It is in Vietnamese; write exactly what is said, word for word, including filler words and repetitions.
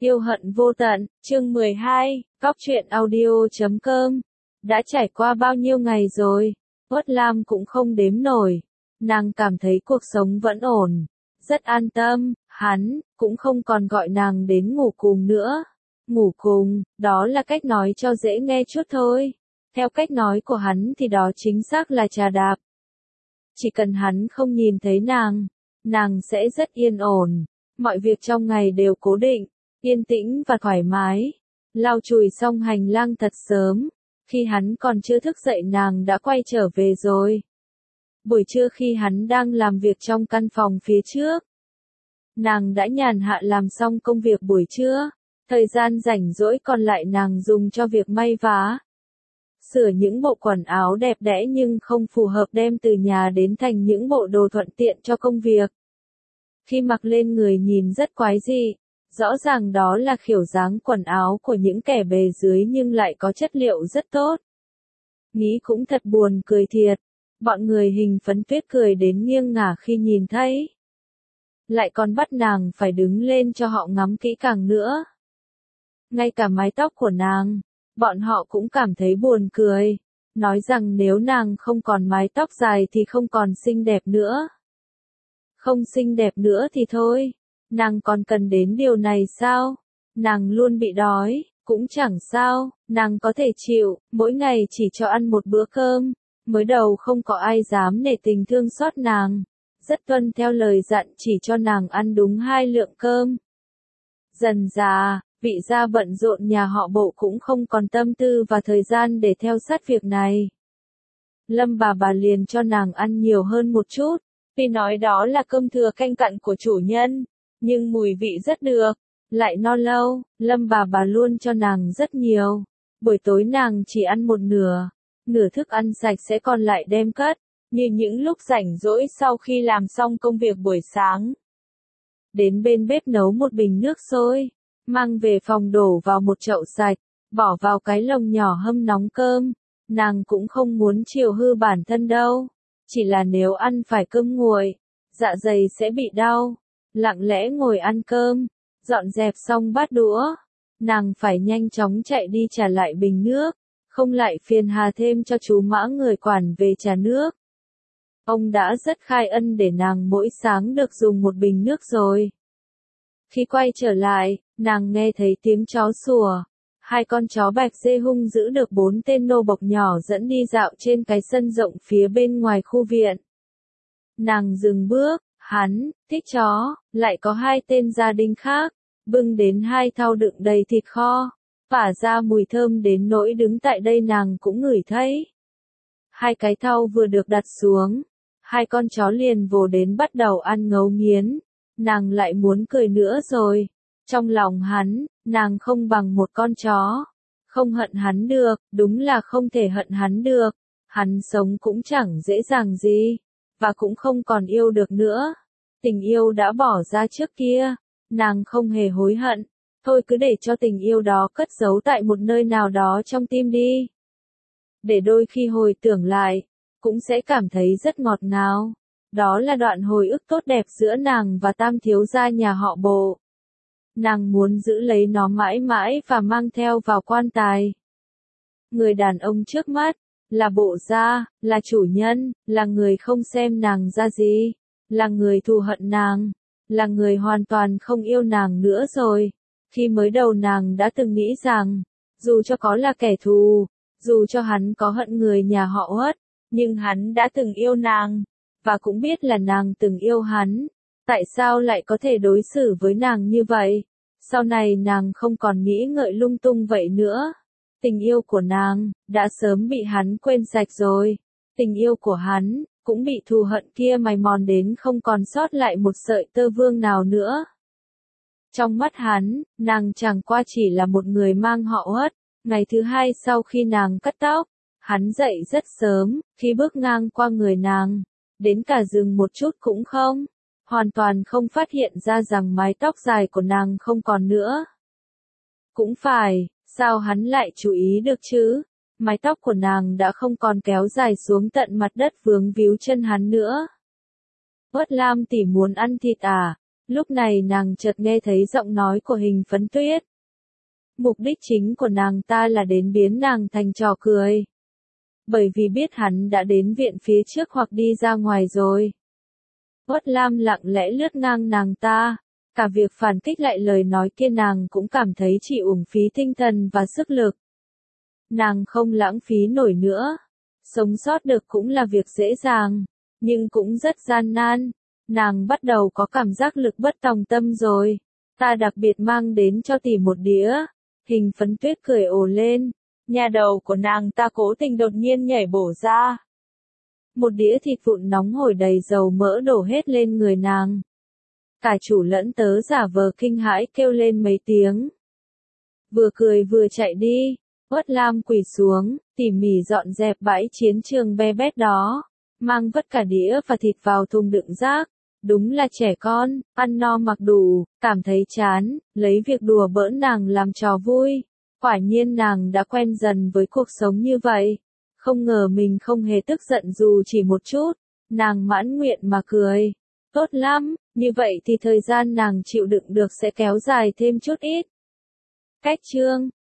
Yêu hận vô tận, chương mười hai, Cóc truyện audio chấm com. Đã trải qua bao nhiêu ngày rồi, Uất Lam cũng không đếm nổi. Nàng cảm thấy cuộc sống vẫn ổn, rất an tâm, hắn cũng không còn gọi nàng đến ngủ cùng nữa. Ngủ cùng, đó là cách nói cho dễ nghe chút thôi. Theo cách nói của hắn thì đó chính xác là trà đạp. Chỉ cần hắn không nhìn thấy nàng, nàng sẽ rất yên ổn. Mọi việc trong ngày đều cố định, yên tĩnh và thoải mái. Lau chùi xong hành lang thật sớm, khi hắn còn chưa thức dậy nàng đã quay trở về rồi. Buổi trưa khi hắn đang làm việc trong căn phòng phía trước, nàng đã nhàn hạ làm xong công việc buổi trưa, thời gian rảnh rỗi còn lại nàng dùng cho việc may vá. Sửa những bộ quần áo đẹp đẽ nhưng không phù hợp đem từ nhà đến thành những bộ đồ thuận tiện cho công việc. Khi mặc lên người nhìn rất quái dị, rõ ràng đó là kiểu dáng quần áo của những kẻ bề dưới nhưng lại có chất liệu rất tốt. Nghĩ cũng thật buồn cười thiệt, bọn người hình phấn tuyết cười đến nghiêng ngả khi nhìn thấy. Lại còn bắt nàng phải đứng lên cho họ ngắm kỹ càng nữa. Ngay cả mái tóc của nàng, bọn họ cũng cảm thấy buồn cười, nói rằng nếu nàng không còn mái tóc dài thì không còn xinh đẹp nữa. Không xinh đẹp nữa thì thôi, nàng còn cần đến điều này sao? Nàng luôn bị đói, cũng chẳng sao, nàng có thể chịu, mỗi ngày chỉ cho ăn một bữa cơm. Mới đầu không có ai dám nể tình thương xót nàng, rất tuân theo lời dặn chỉ cho nàng ăn đúng hai lượng cơm. Dần dà, vị gia bận rộn nhà họ Bộ cũng không còn tâm tư và thời gian để theo sát việc này. Lâm bà bà liền cho nàng ăn nhiều hơn một chút, vì nói đó là cơm thừa canh cặn của chủ nhân, nhưng mùi vị rất được, lại no lâu, Lâm bà bà luôn cho nàng rất nhiều. Buổi tối nàng chỉ ăn một nửa, nửa thức ăn sạch sẽ còn lại đem cất, như những lúc rảnh rỗi sau khi làm xong công việc buổi sáng. Đến bên bếp nấu một bình nước sôi, mang về phòng đổ vào một chậu sạch, bỏ vào cái lồng nhỏ hâm nóng cơm. Nàng cũng không muốn chiều hư bản thân đâu, chỉ là nếu ăn phải cơm nguội, dạ dày sẽ bị đau. Lặng lẽ ngồi ăn cơm, dọn dẹp xong bát đũa, nàng phải nhanh chóng chạy đi trả lại bình nước, không lại phiền hà thêm cho chú Mã người quản về trả nước. Ông đã rất khai ân để nàng mỗi sáng được dùng một bình nước rồi. Khi quay trở lại, nàng nghe thấy tiếng chó sủa. Hai con chó bạch dê hung dữ được bốn tên nô bộc nhỏ dẫn đi dạo trên cái sân rộng phía bên ngoài khu viện. Nàng dừng bước, hắn, thích chó, lại có hai tên gia đình khác, bưng đến hai thau đựng đầy thịt kho, phả ra mùi thơm đến nỗi đứng tại đây nàng cũng ngửi thấy. Hai cái thau vừa được đặt xuống, hai con chó liền vồ đến bắt đầu ăn ngấu nghiến, nàng lại muốn cười nữa rồi. Trong lòng hắn, nàng không bằng một con chó. Không hận hắn được, đúng là không thể hận hắn được. Hắn sống cũng chẳng dễ dàng gì, và cũng không còn yêu được nữa. Tình yêu đã bỏ ra trước kia, nàng không hề hối hận. Thôi cứ để cho tình yêu đó cất giấu tại một nơi nào đó trong tim đi. Để đôi khi hồi tưởng lại, cũng sẽ cảm thấy rất ngọt ngào. Đó là đoạn hồi ức tốt đẹp giữa nàng và tam thiếu gia nhà họ Bộ. Nàng muốn giữ lấy nó mãi mãi và mang theo vào quan tài. Người đàn ông trước mắt, là Bộ gia, là chủ nhân, là người không xem nàng ra gì, là người thù hận nàng, là người hoàn toàn không yêu nàng nữa rồi. Khi mới đầu nàng đã từng nghĩ rằng, dù cho có là kẻ thù, dù cho hắn có hận người nhà họ Uất, nhưng hắn đã từng yêu nàng, và cũng biết là nàng từng yêu hắn. Tại sao lại có thể đối xử với nàng như vậy? Sau này nàng không còn nghĩ ngợi lung tung vậy nữa. Tình yêu của nàng, đã sớm bị hắn quên sạch rồi. Tình yêu của hắn, cũng bị thù hận kia mài mòn đến không còn sót lại một sợi tơ vương nào nữa. Trong mắt hắn, nàng chẳng qua chỉ là một người mang họ Uất. Ngày thứ hai sau khi nàng cắt tóc, hắn dậy rất sớm, khi bước ngang qua người nàng, đến cả dừng một chút cũng không. Hoàn toàn không phát hiện ra rằng mái tóc dài của nàng không còn nữa. Cũng phải, sao hắn lại chú ý được chứ? Mái tóc của nàng đã không còn kéo dài xuống tận mặt đất vướng víu chân hắn nữa. Uất Lam tỷ muốn ăn thịt à? Lúc này nàng chợt nghe thấy giọng nói của Hình Phấn Tuyết. Mục đích chính của nàng ta là đến biến nàng thành trò cười. Bởi vì biết hắn đã đến viện phía trước hoặc đi ra ngoài rồi. Uất Lam lặng lẽ lướt ngang nàng ta. Cả việc phản kích lại lời nói kia nàng cũng cảm thấy chỉ uổng phí tinh thần và sức lực. Nàng không lãng phí nổi nữa. Sống sót được cũng là việc dễ dàng, nhưng cũng rất gian nan. Nàng bắt đầu có cảm giác lực bất tòng tâm rồi. Ta đặc biệt mang đến cho tỷ một đĩa. Hình Phấn Tuyết cười ồ lên. Nhà đầu của nàng ta cố tình đột nhiên nhảy bổ ra. Một đĩa thịt vụn nóng hổi đầy dầu mỡ đổ hết lên người nàng. Cả chủ lẫn tớ giả vờ kinh hãi kêu lên mấy tiếng. Vừa cười vừa chạy đi. Uất Lam quỳ xuống, tỉ mỉ dọn dẹp bãi chiến trường be bét đó. Mang vất cả đĩa và thịt vào thùng đựng rác. Đúng là trẻ con, ăn no mặc đủ, cảm thấy chán, lấy việc đùa bỡn nàng làm trò vui. Quả nhiên nàng đã quen dần với cuộc sống như vậy. Không ngờ mình không hề tức giận dù chỉ một chút. Nàng mãn nguyện mà cười. Tốt lắm, như vậy thì thời gian nàng chịu đựng được sẽ kéo dài thêm chút ít. Cách chương